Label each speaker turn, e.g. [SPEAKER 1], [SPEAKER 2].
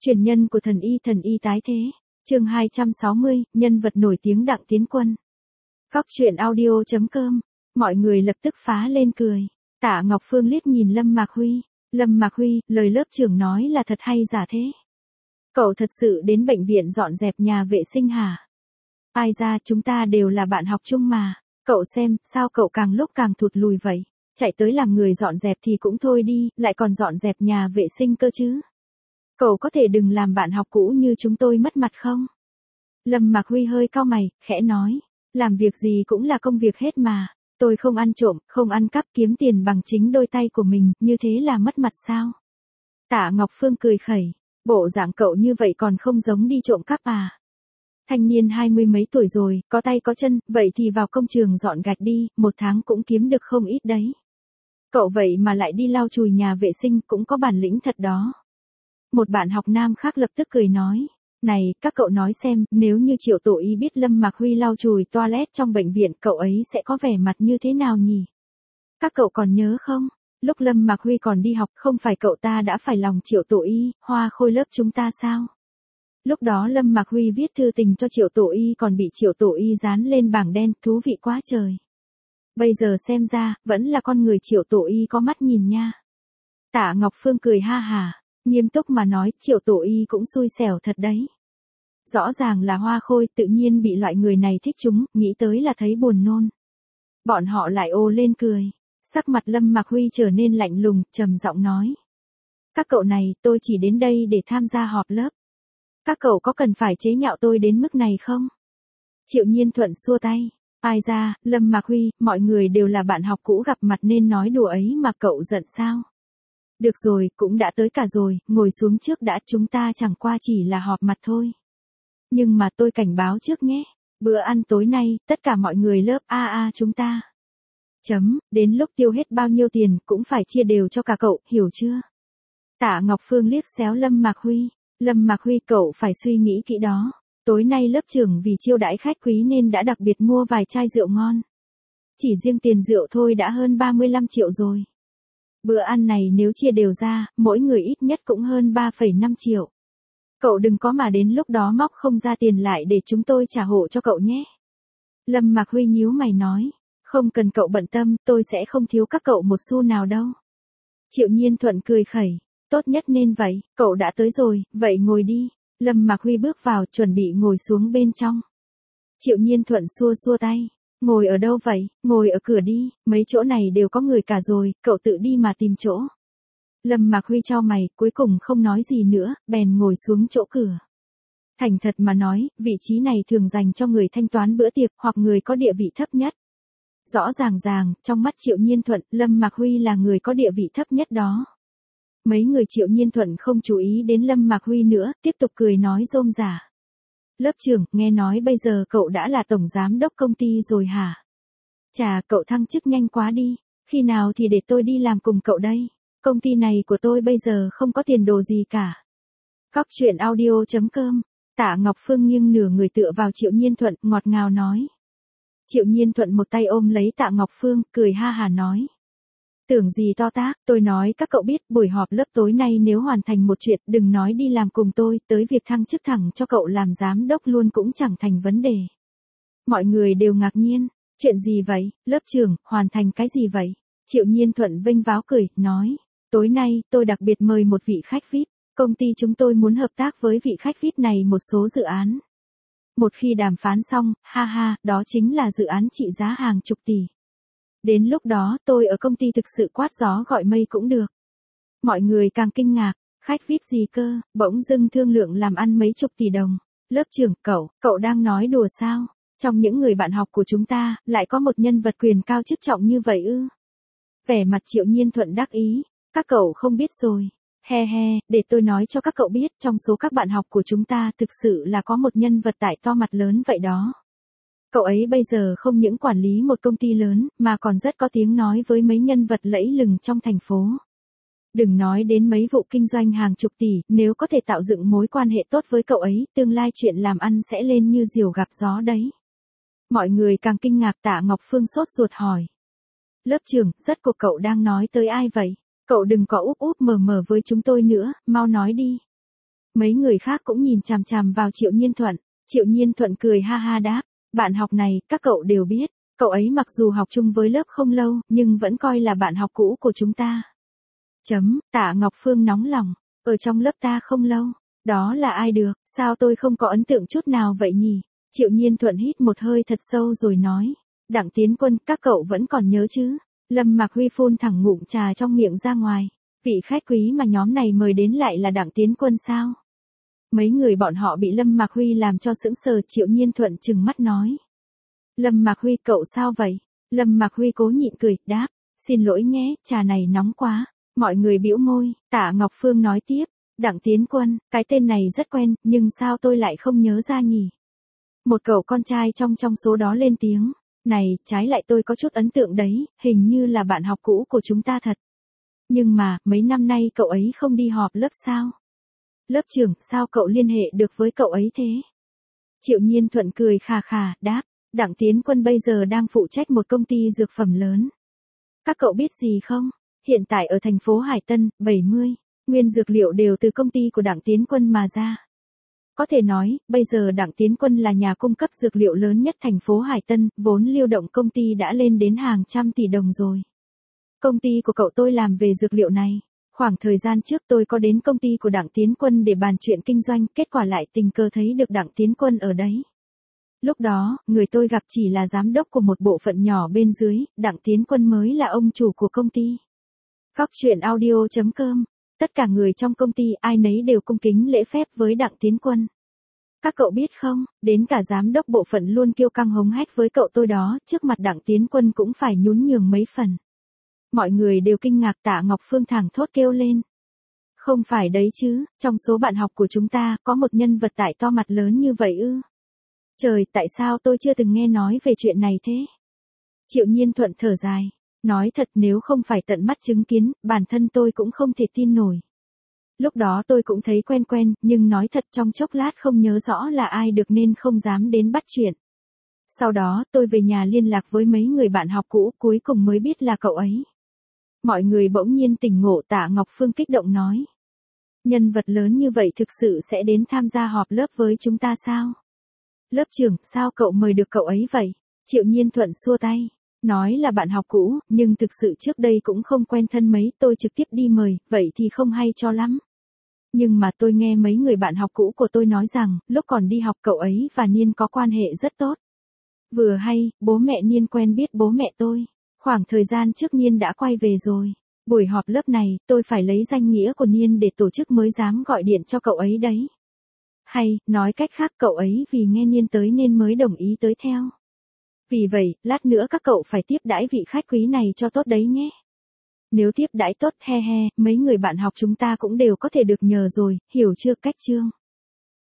[SPEAKER 1] Truyền nhân của thần y tái thế. Chương 260, nhân vật nổi tiếng Đặng Tiến Quân. Góc truyện audio.com. Mọi người lập tức phá lên cười. Tạ Ngọc Phương liếc nhìn Lâm Mạc Huy. Lâm Mạc Huy, lời lớp trưởng nói là thật hay giả thế? Cậu thật sự đến bệnh viện dọn dẹp nhà vệ sinh hả? Ai ra, chúng ta đều là bạn học chung mà. Cậu xem, sao cậu càng lúc càng thụt lùi vậy? Chạy tới làm người dọn dẹp thì cũng thôi đi, lại còn dọn dẹp nhà vệ sinh cơ chứ? Cậu có thể đừng làm bạn học cũ như chúng tôi mất mặt không? Lâm Mạc Huy hơi cau mày, khẽ nói. Làm việc gì cũng là công việc hết mà. Tôi không ăn trộm, không ăn cắp, kiếm tiền bằng chính đôi tay của mình, như thế là mất mặt sao? Tạ Ngọc Phương cười khẩy. Bộ dạng cậu như vậy còn không giống đi trộm cắp à? Thanh niên 20 mấy tuổi rồi, có tay có chân, vậy thì vào công trường dọn gạch đi, một tháng cũng kiếm được không ít đấy. Cậu vậy mà lại đi lau chùi nhà vệ sinh, cũng có bản lĩnh thật đó. Một bạn học nam khác lập tức cười nói. Này, các cậu nói xem, nếu như Triệu Tổ Y biết Lâm Mạc Huy lau chùi toilet trong bệnh viện, cậu ấy sẽ có vẻ mặt như thế nào nhỉ? Các cậu còn nhớ không? Lúc Lâm Mạc Huy còn đi học, không phải cậu ta đã phải lòng Triệu Tổ Y, hoa khôi lớp chúng ta sao? Lúc đó Lâm Mạc Huy viết thư tình cho Triệu Tổ Y còn bị Triệu Tổ Y dán lên bảng đen, thú vị quá trời. Bây giờ xem ra, vẫn là con người Triệu Tổ Y có mắt nhìn nha. Tạ Ngọc Phương cười ha hả, nghiêm túc mà nói, Triệu Tổ Y cũng xui xẻo thật đấy. Rõ ràng là hoa khôi, tự nhiên bị loại người này thích chúng, nghĩ tới là thấy buồn nôn. Bọn họ lại ồ lên cười. Sắc mặt Lâm Mạc Huy trở nên lạnh lùng, trầm giọng nói. Các cậu này, tôi chỉ đến đây để tham gia họp lớp. Các cậu có cần phải chế nhạo tôi đến mức này không? Triệu Nhiên Thuận xua tay. Ai ra, Lâm Mạc Huy, mọi người đều là bạn học cũ gặp mặt nên nói đùa ấy mà cậu giận sao? Được rồi, cũng đã tới cả rồi, ngồi xuống trước đã, chúng ta chẳng qua chỉ là họp mặt thôi. Nhưng mà tôi cảnh báo trước nhé, bữa ăn tối nay, tất cả mọi người lớp AA chúng ta. Đến lúc tiêu hết bao nhiêu tiền cũng phải chia đều cho cả cậu, hiểu chưa? Tạ Ngọc Phương liếc xéo Lâm Mạc Huy. Lâm Mạc Huy, cậu phải suy nghĩ kỹ đó. Tối nay lớp trưởng vì chiêu đãi khách quý nên đã đặc biệt mua vài chai rượu ngon. Chỉ riêng tiền rượu thôi đã hơn 35 triệu rồi. Bữa ăn này nếu chia đều ra, mỗi người ít nhất cũng hơn 3,5 triệu. Cậu đừng có mà đến lúc đó móc không ra tiền lại để chúng tôi trả hộ cho cậu nhé. Lâm Mạc Huy nhíu mày nói. Không cần cậu bận tâm, tôi sẽ không thiếu các cậu một xu nào đâu. Triệu Nhiên Thuận cười khẩy. Tốt nhất nên vậy, cậu đã tới rồi, vậy ngồi đi. Lâm Mạc Huy bước vào, chuẩn bị ngồi xuống bên trong. Triệu Nhiên Thuận xua xua tay. Ngồi ở đâu vậy? Ngồi ở cửa đi, mấy chỗ này đều có người cả rồi, cậu tự đi mà tìm chỗ. Lâm Mạc Huy chau mày, cuối cùng không nói gì nữa, bèn ngồi xuống chỗ cửa. Thành thật mà nói, vị trí này thường dành cho người thanh toán bữa tiệc hoặc người có địa vị thấp nhất. Rõ ràng, trong mắt Triệu Nhiên Thuận, Lâm Mạc Huy là người có địa vị thấp nhất đó. Mấy người Triệu Nhiên Thuận không chú ý đến Lâm Mạc Huy nữa, tiếp tục cười nói rôm rả. Lớp trưởng, nghe nói bây giờ cậu đã là tổng giám đốc công ty rồi hả? Chà, cậu thăng chức nhanh quá đi, khi nào thì để tôi đi làm cùng cậu đây? Công ty này của tôi bây giờ không có tiền đồ gì cả. Góc truyện audio.com. Tạ Ngọc Phương nghiêng nửa người tựa vào Triệu Nhiên Thuận, ngọt ngào nói. Triệu Nhiên Thuận một tay ôm lấy Tạ Ngọc Phương, cười ha hà nói. Tưởng gì to tác, tôi nói các cậu biết, buổi họp lớp tối nay nếu hoàn thành một chuyện, đừng nói đi làm cùng tôi, tới việc thăng chức thẳng cho cậu làm giám đốc luôn cũng chẳng thành vấn đề. Mọi người đều ngạc nhiên, chuyện gì vậy, lớp trưởng, hoàn thành cái gì vậy? Triệu Nhiên Thuận vênh váo cười, nói, tối nay, tôi đặc biệt mời một vị khách VIP, công ty chúng tôi muốn hợp tác với vị khách VIP này một số dự án. Một khi đàm phán xong, ha ha, đó chính là dự án trị giá hàng chục tỷ. Đến lúc đó tôi ở công ty thực sự quát gió gọi mây cũng được. Mọi người càng kinh ngạc, khách VIP gì cơ, bỗng dưng thương lượng làm ăn mấy chục tỷ đồng. Lớp trưởng, cậu đang nói đùa sao? Trong những người bạn học của chúng ta, lại có một nhân vật quyền cao chức trọng như vậy ư? Vẻ mặt Triệu Nhiên Thuận đắc ý, các cậu không biết rồi. He, để tôi nói cho các cậu biết, trong số các bạn học của chúng ta thực sự là có một nhân vật tại to mặt lớn vậy đó. Cậu ấy bây giờ không những quản lý một công ty lớn, mà còn rất có tiếng nói với mấy nhân vật lẫy lừng trong thành phố. Đừng nói đến mấy vụ kinh doanh hàng chục tỷ, nếu có thể tạo dựng mối quan hệ tốt với cậu ấy, tương lai chuyện làm ăn sẽ lên như diều gặp gió đấy. Mọi người càng kinh ngạc. Tạ Ngọc Phương sốt ruột hỏi. Lớp trưởng, rất cuộc cậu đang nói tới ai vậy? Cậu đừng có úp úp mờ mờ với chúng tôi nữa, mau nói đi. Mấy người khác cũng nhìn chằm chằm vào Triệu Nhiên Thuận. Triệu Nhiên Thuận cười ha ha đáp, bạn học này, các cậu đều biết, cậu ấy mặc dù học chung với lớp không lâu, nhưng vẫn coi là bạn học cũ của chúng ta. Tạ Ngọc Phương nóng lòng, ở trong lớp ta không lâu, đó là ai được, sao tôi không có ấn tượng chút nào vậy nhỉ? Triệu Nhiên Thuận hít một hơi thật sâu rồi nói, Đặng Tiến Quân, các cậu vẫn còn nhớ chứ? Lâm Mạc Huy phun thẳng ngụm trà trong miệng ra ngoài, vị khách quý mà nhóm này mời đến lại là Đặng Tiến Quân sao? Mấy người bọn họ bị Lâm Mạc Huy làm cho sững sờ. Triệu Nhiên Thuận trừng mắt nói, Lâm Mạc Huy cậu sao vậy? Lâm Mạc Huy cố nhịn cười, đáp, xin lỗi nhé, trà này nóng quá. Mọi người bĩu môi. Tạ Ngọc Phương nói tiếp, Đặng Tiến Quân, cái tên này rất quen, nhưng sao tôi lại không nhớ ra nhỉ? Một cậu con trai trong số đó lên tiếng, này, trái lại tôi có chút ấn tượng đấy, hình như là bạn học cũ của chúng ta thật. Nhưng mà, mấy năm nay cậu ấy không đi họp lớp sao? Lớp trưởng, sao cậu liên hệ được với cậu ấy thế? Triệu Nhiên Thuận cười khà khà, đáp, Đặng Tiến Quân bây giờ đang phụ trách một công ty dược phẩm lớn. Các cậu biết gì không? Hiện tại ở thành phố Hải Tân, 70, nguyên dược liệu đều từ công ty của Đặng Tiến Quân mà ra. Có thể nói, bây giờ Đặng Tiến Quân là nhà cung cấp dược liệu lớn nhất thành phố Hải Tân, vốn lưu động công ty đã lên đến hàng trăm tỷ đồng rồi. Công ty của cậu tôi làm về dược liệu này. Khoảng thời gian trước tôi có đến công ty của Đặng Tiến Quân để bàn chuyện kinh doanh, kết quả lại tình cờ thấy được Đặng Tiến Quân ở đấy. Lúc đó, người tôi gặp chỉ là giám đốc của một bộ phận nhỏ bên dưới, Đặng Tiến Quân mới là ông chủ của công ty. Góc truyện audio.com. Tất cả người trong công ty ai nấy đều cung kính lễ phép với Đặng Tiến Quân. Các cậu biết không, đến cả giám đốc bộ phận luôn kiêu căng hống hách với cậu tôi đó, trước mặt Đặng Tiến Quân cũng phải nhún nhường mấy phần. Mọi người đều kinh ngạc. Tạ Ngọc Phương thảng thốt kêu lên. Không phải đấy chứ, trong số bạn học của chúng ta, có một nhân vật tại to mặt lớn như vậy ư? Trời, tại sao tôi chưa từng nghe nói về chuyện này thế? Triệu Nhiên Thuận thở dài. Nói thật, nếu không phải tận mắt chứng kiến, bản thân tôi cũng không thể tin nổi. Lúc đó tôi cũng thấy quen quen, nhưng nói thật trong chốc lát không nhớ rõ là ai được nên không dám đến bắt chuyện. Sau đó, tôi về nhà liên lạc với mấy người bạn học cũ, cuối cùng mới biết là cậu ấy. Mọi người bỗng nhiên tỉnh ngộ. Tạ Ngọc Phương kích động nói. Nhân vật lớn như vậy thực sự sẽ đến tham gia họp lớp với chúng ta sao? Lớp trưởng, sao cậu mời được cậu ấy vậy? Triệu Nhiên Thuận xua tay. Nói là bạn học cũ, nhưng thực sự trước đây cũng không quen thân mấy, tôi trực tiếp đi mời, vậy thì không hay cho lắm. Nhưng mà tôi nghe mấy người bạn học cũ của tôi nói rằng, lúc còn đi học cậu ấy và Niên có quan hệ rất tốt. Vừa hay, bố mẹ Niên quen biết bố mẹ tôi. Khoảng thời gian trước Niên đã quay về rồi. Buổi họp lớp này, tôi phải lấy danh nghĩa của Niên để tổ chức mới dám gọi điện cho cậu ấy đấy. Hay, nói cách khác cậu ấy vì nghe Niên tới nên mới đồng ý tới theo. Vì vậy, lát nữa các cậu phải tiếp đãi vị khách quý này cho tốt đấy nhé. Nếu tiếp đãi tốt, he he, mấy người bạn học chúng ta cũng đều có thể được nhờ rồi, hiểu chưa? Cách chương.